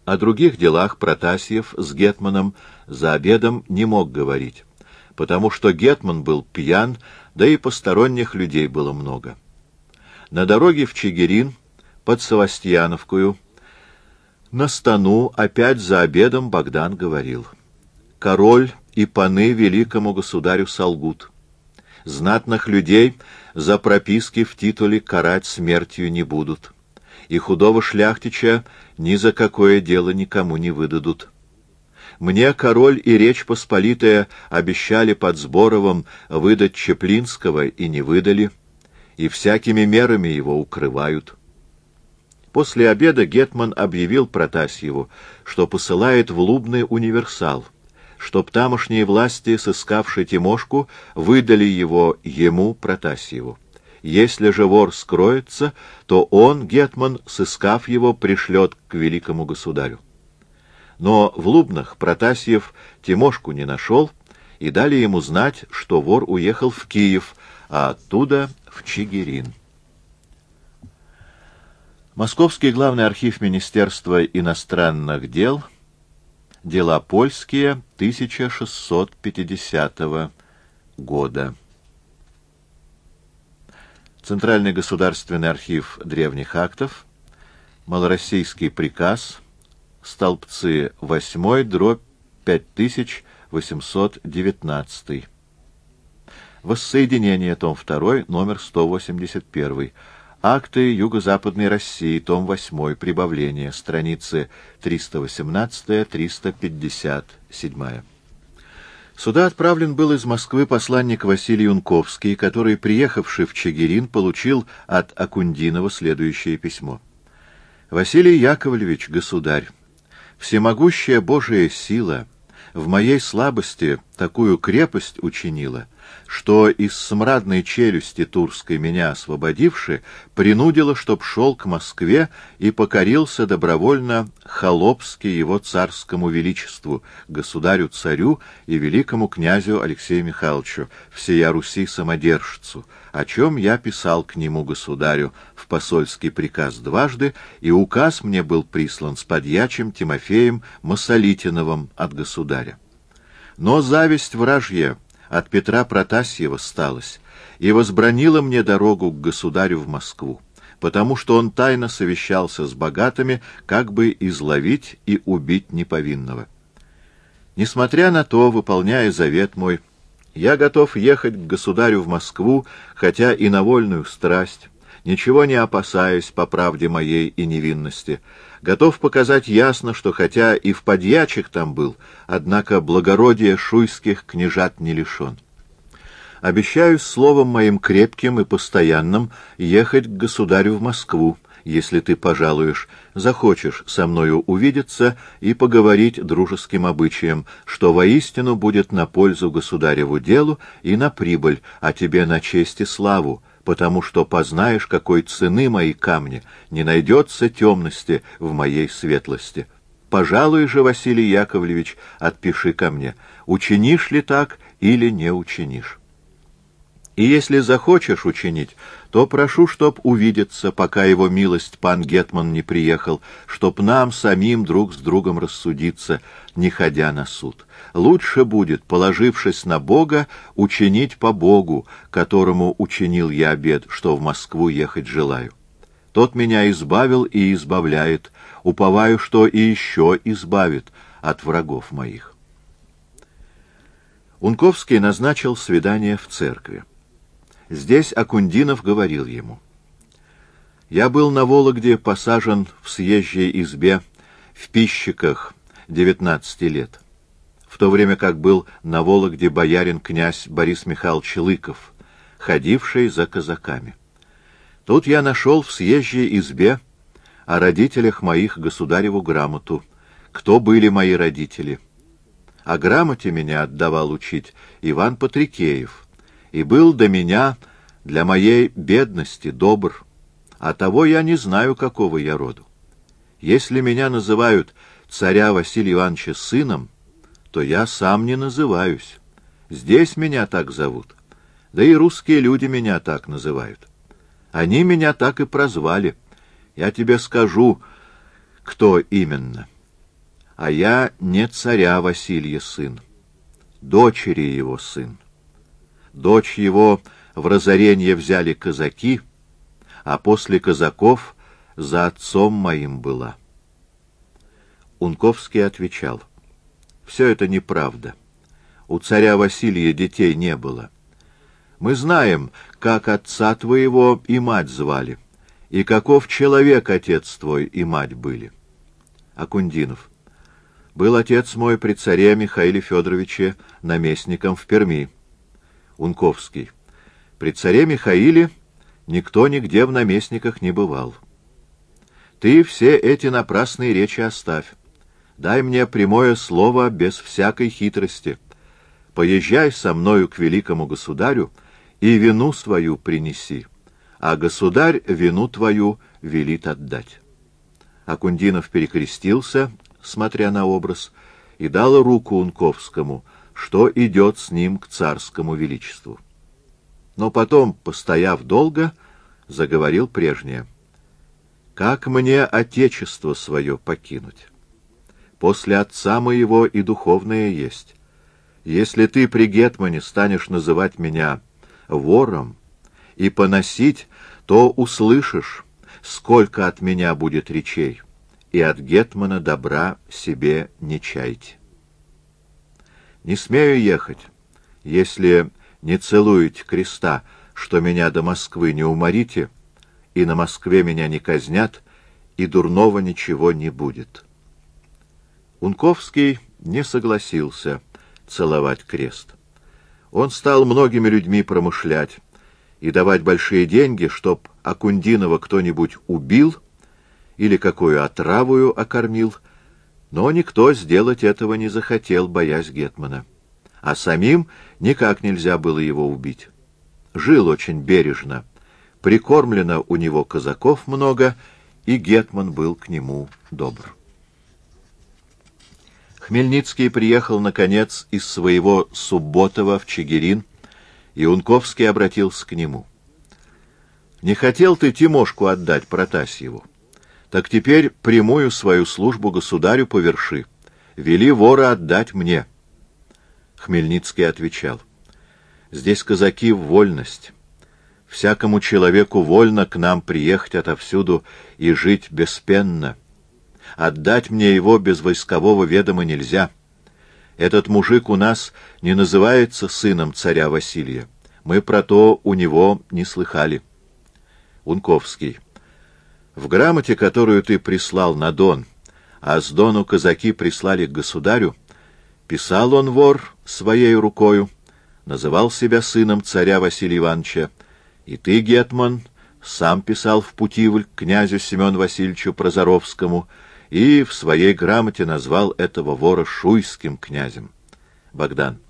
О других делах Протасьев с гетманом за обедом не мог говорить, потому что гетман был пьян, да и посторонних людей было много. На дороге в Чигирин, под Севастьяновкою, на стану опять за обедом Богдан говорил: «Король и паны великому государю солгут. Знатных людей за прописки в титуле карать смертью не будут, и худого шляхтича ни за какое дело никому не выдадут. Мне король и Речь Посполитая обещали под Сборовым выдать Чеплинского и не выдали, и всякими мерами его укрывают». После обеда гетман объявил Протасьеву, что посылает в Лубны универсал, чтоб тамошние власти, сыскавши Тимошку, выдали его ему, Протасьеву. Если же вор скроется, то он, гетман, сыскав его, пришлет к великому государю. Но в Лубнах Протасьев Тимошку не нашел, и дали ему знать, что вор уехал в Киев, а оттуда в Чигирин. Московский главный архив Министерства иностранных дел. Дела польские 1650 года. Центральный государственный архив древних актов. Малороссийский приказ. Столбцы 8/5819. Воссоединение, том 2, номер 181. Акты Юго-Западной России, том 8, прибавление, страницы 318-357. Сюда отправлен был из Москвы посланник Василий Юнковский, который, приехавший в Чигирин, получил от Акундинова следующее письмо. «Василий Яковлевич, государь, всемогущая Божия сила в моей слабости такую крепость учинила, что из смрадной челюсти турской меня освободивши, принудила, чтоб шел к Москве и покорился добровольно холопски его царскому величеству, государю-царю и великому князю Алексею Михайловичу, всея Руси самодержцу, о чем я писал к нему, государю, в посольский приказ дважды, и указ мне был прислан с подьячим Тимофеем Масолитиновым от государя. Но зависть вражья от Петра Протасьева сталась и возбранила мне дорогу к государю в Москву, потому что он тайно совещался с богатыми, как бы изловить и убить неповинного. Несмотря на то, выполняя завет мой, я готов ехать к государю в Москву, хотя и на вольную страсть, ничего не опасаясь по правде моей и невинности, готов показать ясно, что хотя и в подьячих там был, однако благородия шуйских княжат не лишен. Обещаю словом моим крепким и постоянным ехать к государю в Москву, если ты пожалуешь, захочешь со мною увидеться и поговорить дружеским обычаем, что воистину будет на пользу государеву делу и на прибыль, а тебе на честь и славу, потому что познаешь, какой цены мои камни, не найдется темности в моей светлости. Пожалуй же, Василий Яковлевич, отпиши ко мне, учинишь ли так или не учинишь. И если захочешь учинить, то прошу, чтоб увидеться, пока его милость пан гетман не приехал, чтоб нам самим друг с другом рассудиться, не ходя на суд. Лучше будет, положившись на Бога, учинить по Богу, которому учинил я обет, что в Москву ехать желаю. Тот меня избавил и избавляет, уповаю, что и еще избавит от врагов моих». Унковский назначил свидание в церкви. Здесь Акундинов говорил ему: «Я был на Вологде посажен в съезжей избе в пищиках 19 лет, в то время как был на Вологде боярин-князь Борис Михайлович Лыков, ходивший за казаками. Тут я нашел в съезжей избе о родителях моих государеву грамоту, кто были мои родители. О грамоте меня отдавал учить Иван Патрикеев, и был до меня для моей бедности добр, а того я не знаю, какого я роду. Если меня называют царя Василия Ивановича сыном, то я сам не называюсь. Здесь меня так зовут, да и русские люди меня так называют. Они меня так и прозвали. Я тебе скажу, кто именно. а я не царя Василия сын, дочери его сын. Дочь его в разоренье взяли казаки, а после казаков за отцом моим была. Унковский отвечал: все это неправда. У царя Василия детей не было. Мы знаем, как отца твоего и мать звали, и каков человек отец твой и мать были. Акундинов: был отец мой при царе Михаиле Федоровиче наместником в Перми. Унковский: при царе Михаиле никто нигде в наместниках не бывал. Ты все эти напрасные речи оставь. Дай мне прямое слово без всякой хитрости. Поезжай со мною к великому государю и вину свою принеси, а государь вину твою велит отдать. Акундинов перекрестился, смотря на образ, и дал руку Унковскому, что идет с ним к царскому величеству. Но потом, постояв долго, заговорил прежнее: «Как мне отечество свое покинуть? После отца моего и духовное есть. Если ты при гетмане станешь называть меня вором и поносить, то услышишь, сколько от меня будет речей, и от гетмана добра себе не чайте. Не смею ехать, если не целуете креста, что меня до Москвы не уморите, и на Москве меня не казнят, и дурного ничего не будет». Унковский не согласился целовать крест. Он стал многими людьми промышлять и давать большие деньги, чтоб Акундинова кто-нибудь убил или какую отравою окормил, но никто сделать этого не захотел, боясь гетмана. А самим никак нельзя было его убить. Жил очень бережно, прикормлено у него казаков много, и гетман был к нему добр. Хмельницкий приехал, наконец, из своего Субботова в Чигирин, и Унковский обратился к нему: «Не хотел ты Тимошку отдать Протасьеву? Так теперь прямую свою службу государю поверши. Вели вора отдать мне». Хмельницкий отвечал: «Здесь казаки в вольность. Всякому человеку вольно к нам приехать отовсюду и жить беспенно. Отдать мне его без войскового ведома нельзя. Этот мужик у нас не называется сыном царя Василия. Мы про то у него не слыхали». Унковский: «В грамоте, которую ты прислал на Дон, а с Дону казаки прислали к государю, писал он, вор, своей рукою, называл себя сыном царя Василия Ивановича, и ты, гетман, сам писал в Путивль князю Семену Васильевичу Прозоровскому и в своей грамоте назвал этого вора шуйским князем». Богдан: